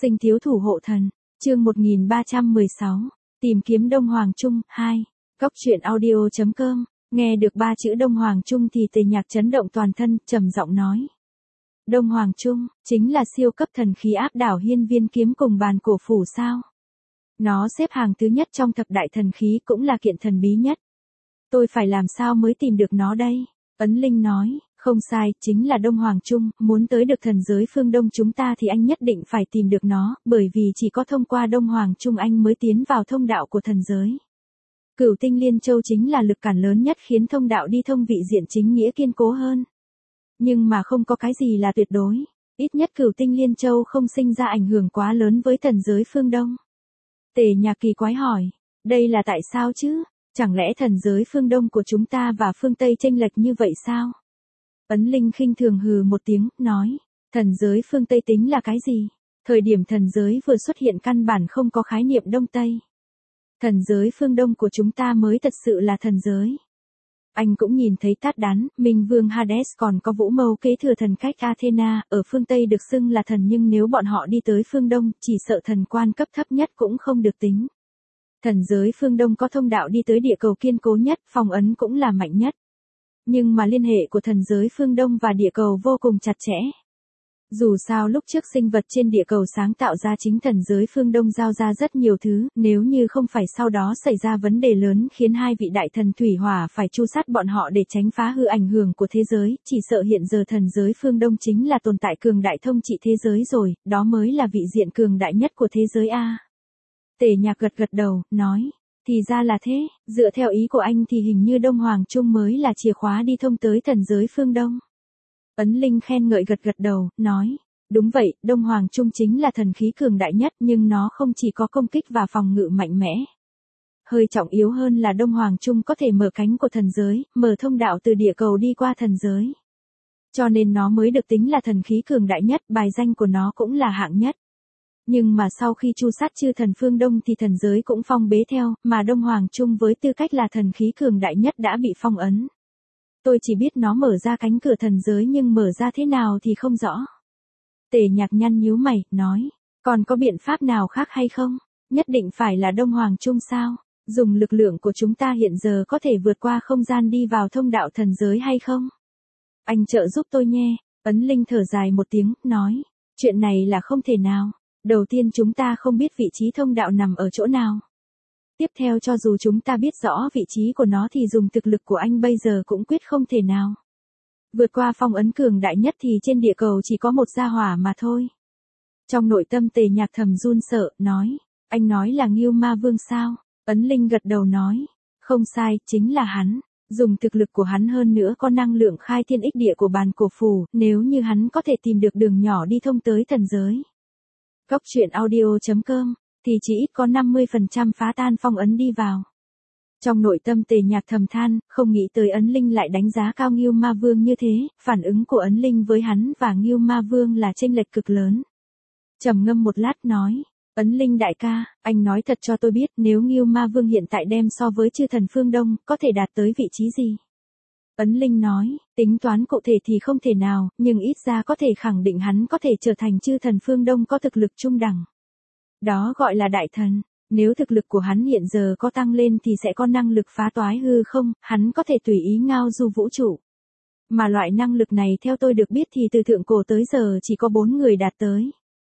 Sinh thiếu thủ hộ thần, chương 1316, tìm kiếm Đông Hoàng Trung, 2, Cóc truyện audio.com, nghe được 3 chữ Đông Hoàng Trung thì Tề Nhạc chấn động toàn thân, trầm giọng nói. Đông Hoàng Trung, chính là siêu cấp thần khí áp đảo hiên viên kiếm cùng bàn cổ phủ sao? Nó xếp hàng thứ nhất trong thập đại thần khí cũng là kiện thần bí nhất. Tôi phải làm sao mới tìm được nó đây? Ấn Linh nói, không sai, chính là Đông Hoàng Trung, muốn tới được thần giới phương Đông chúng ta thì anh nhất định phải tìm được nó, bởi vì chỉ có thông qua Đông Hoàng Trung anh mới tiến vào thông đạo của thần giới. Cửu Tinh Liên Châu chính là lực cản lớn nhất khiến thông đạo đi thông vị diện chính nghĩa kiên cố hơn. Nhưng mà không có cái gì là tuyệt đối, ít nhất Cửu Tinh Liên Châu không sinh ra ảnh hưởng quá lớn với thần giới phương Đông. Tề Nhạc kỳ quái hỏi, đây là tại sao chứ? Chẳng lẽ thần giới phương Đông của chúng ta và phương Tây chênh lệch như vậy sao? Ấn Linh khinh thường hừ một tiếng, nói, thần giới phương Tây tính là cái gì? Thời điểm thần giới vừa xuất hiện căn bản không có khái niệm Đông Tây. Thần giới phương Đông của chúng ta mới thật sự là thần giới. Anh cũng nhìn thấy Tát Đán, Minh Vương Hades còn có Vũ Mâu kế thừa thần cách Athena, ở phương Tây được xưng là thần nhưng nếu bọn họ đi tới phương Đông, chỉ sợ thần quan cấp thấp nhất cũng không được tính. Thần giới phương Đông có thông đạo đi tới địa cầu kiên cố nhất, phong ấn cũng là mạnh nhất. Nhưng mà liên hệ của thần giới phương Đông và địa cầu vô cùng chặt chẽ. Dù sao lúc trước sinh vật trên địa cầu sáng tạo ra chính thần giới phương Đông giao ra rất nhiều thứ, nếu như không phải sau đó xảy ra vấn đề lớn khiến hai vị đại thần thủy hỏa phải tru sát bọn họ để tránh phá hư ảnh hưởng của thế giới, chỉ sợ hiện giờ thần giới phương Đông chính là tồn tại cường đại thông trị thế giới rồi, đó mới là vị diện cường đại nhất của thế giới a. Tề Nhạc gật gật đầu, nói, thì ra là thế, dựa theo ý của anh thì hình như Đông Hoàng Trung mới là chìa khóa đi thông tới thần giới phương Đông. Ấn Linh khen ngợi gật gật đầu, nói, đúng vậy, Đông Hoàng Trung chính là thần khí cường đại nhất nhưng nó không chỉ có công kích và phòng ngự mạnh mẽ. Hơi trọng yếu hơn là Đông Hoàng Trung có thể mở cánh của thần giới, mở thông đạo từ địa cầu đi qua thần giới. Cho nên nó mới được tính là thần khí cường đại nhất, bài danh của nó cũng là hạng nhất. Nhưng mà sau khi tru sát chư thần phương Đông thì thần giới cũng phong bế theo, mà Đông Hoàng Trung với tư cách là thần khí cường đại nhất đã bị phong ấn. Tôi chỉ biết nó mở ra cánh cửa thần giới nhưng mở ra thế nào thì không rõ. Tề Nhạc nhăn nhíu mày, nói, còn có biện pháp nào khác hay không? Nhất định phải là Đông Hoàng Trung sao? Dùng lực lượng của chúng ta hiện giờ có thể vượt qua không gian đi vào thông đạo thần giới hay không? Anh trợ giúp tôi nhé. Ấn Linh thở dài một tiếng, nói, chuyện này là không thể nào. Đầu tiên chúng ta không biết vị trí thông đạo nằm ở chỗ nào. Tiếp theo cho dù chúng ta biết rõ vị trí của nó thì dùng thực lực của anh bây giờ cũng quyết không thể nào. Vượt qua phong ấn cường đại nhất thì trên địa cầu chỉ có một gia hỏa mà thôi. Trong nội tâm Tề Nhạc thầm run sợ, nói, anh nói là Ngưu Ma Vương sao? Ấn Linh gật đầu nói, không sai, chính là hắn. Dùng thực lực của hắn hơn nữa có năng lượng khai thiên ích địa của bàn cổ phù, nếu như hắn có thể tìm được đường nhỏ đi thông tới thần giới. Cóc truyện audio.com, thì chỉ ít có 50% phá tan phong ấn đi vào. Trong nội tâm Tề Nhạc thầm than, không nghĩ tới Ấn Linh lại đánh giá cao Ngưu Ma Vương như thế, phản ứng của Ấn Linh với hắn và Ngưu Ma Vương là chênh lệch cực lớn. Trầm ngâm một lát nói, Ấn Linh đại ca, anh nói thật cho tôi biết nếu Ngưu Ma Vương hiện tại đem so với chư thần phương Đông, có thể đạt tới vị trí gì? Ấn Linh nói, tính toán cụ thể thì không thể nào, nhưng ít ra có thể khẳng định hắn có thể trở thành chư thần phương Đông có thực lực trung đẳng. Đó gọi là đại thần, nếu thực lực của hắn hiện giờ có tăng lên thì sẽ có năng lực phá toái hư không, hắn có thể tùy ý ngao du vũ trụ. Mà loại năng lực này theo tôi được biết thì từ thượng cổ tới giờ chỉ có 4 người đạt tới.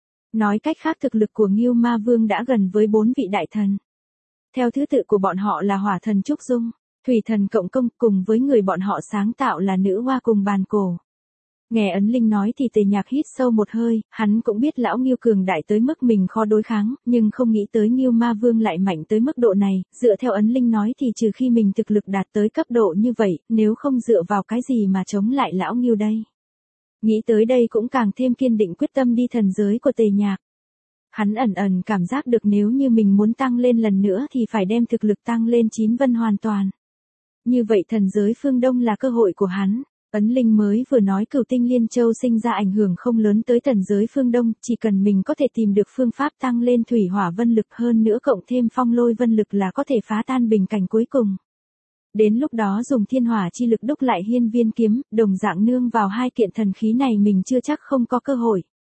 Nói cách khác thực lực của Ngưu Ma Vương đã gần với 4 vị đại thần. Theo thứ tự của bọn họ là hỏa thần Trúc Dung, thủy thần Cộng Công cùng với người bọn họ sáng tạo là nữ hoa cùng bàn cổ. Nghe Ấn Linh nói thì Tề Nhạc hít sâu một hơi, hắn cũng biết lão Ngưu cường đại tới mức mình khó đối kháng, nhưng không nghĩ tới Ngưu Ma Vương lại mạnh tới mức độ này, dựa theo Ấn Linh nói thì trừ khi mình thực lực đạt tới cấp độ như vậy, nếu không dựa vào cái gì mà chống lại lão Ngưu đây. Nghĩ tới đây cũng càng thêm kiên định quyết tâm đi thần giới của Tề Nhạc. Hắn ẩn ẩn cảm giác được nếu như mình muốn tăng lên lần nữa thì phải đem thực lực tăng lên 9 vân hoàn toàn. Như vậy thần giới phương Đông là cơ hội của hắn. Ấn Linh mới vừa nói Cửu Tinh Liên Châu sinh ra ảnh hưởng không lớn tới thần giới phương Đông, chỉ cần mình có thể tìm được phương pháp tăng lên thủy hỏa vân lực hơn nữa cộng thêm phong lôi vân lực là có thể phá tan bình cảnh cuối cùng. Đến lúc đó dùng thiên hỏa chi lực đúc lại hiên viên kiếm, đồng dạng nương vào hai kiện thần khí này mình chưa chắc không có cơ hội.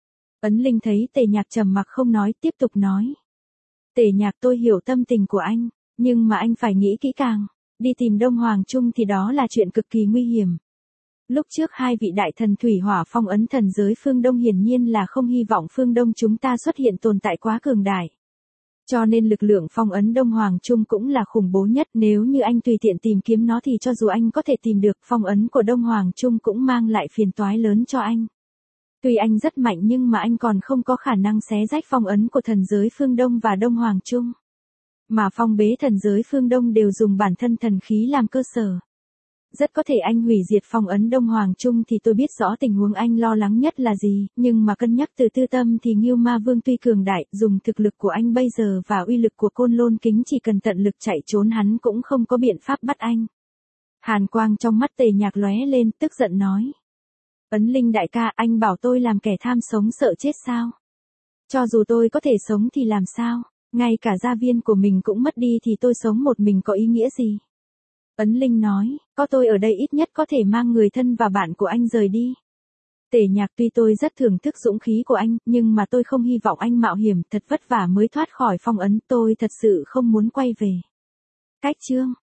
Ấn Linh thấy Tề Nhạc trầm mặc không nói, tiếp tục nói. Tề Nhạc, tôi hiểu tâm tình của anh, nhưng mà anh phải nghĩ kỹ càng, đi tìm Đông Hoàng Trung thì đó là chuyện cực kỳ nguy hiểm. Lúc trước hai vị đại thần thủy hỏa phong ấn thần giới phương Đông hiển nhiên là không hy vọng phương Đông chúng ta xuất hiện tồn tại quá cường đại. Cho nên lực lượng phong ấn Đông Hoàng Trung cũng là khủng bố nhất, nếu như anh tùy tiện tìm kiếm nó thì cho dù anh có thể tìm được, phong ấn của Đông Hoàng Trung cũng mang lại phiền toái lớn cho anh. Tuy anh rất mạnh nhưng mà anh còn không có khả năng xé rách phong ấn của thần giới phương Đông và Đông Hoàng Trung. Mà phong bế thần giới phương Đông đều dùng bản thân thần khí làm cơ sở. Rất có thể anh hủy diệt phong ấn Đông Hoàng Trung thì tôi biết rõ tình huống anh lo lắng nhất là gì, nhưng mà cân nhắc từ tư tâm thì Ngưu Ma Vương tuy cường đại, dùng thực lực của anh bây giờ và uy lực của Côn Lôn Kính chỉ cần tận lực chạy trốn hắn cũng không có biện pháp bắt anh. Hàn quang trong mắt Tề Nhạc lóe lên, tức giận nói. Ấn Linh đại ca, anh bảo tôi làm kẻ tham sống sợ chết sao? Cho dù tôi có thể sống thì làm sao? Ngay cả gia viên của mình cũng mất đi thì tôi sống một mình có ý nghĩa gì? Ấn Linh nói, có tôi ở đây ít nhất có thể mang người thân và bạn của anh rời đi. Tề Nhạc, tuy tôi rất thưởng thức dũng khí của anh, nhưng mà tôi không hy vọng anh mạo hiểm thật vất vả mới thoát khỏi phong ấn, tôi thật sự không muốn quay về. Cách chương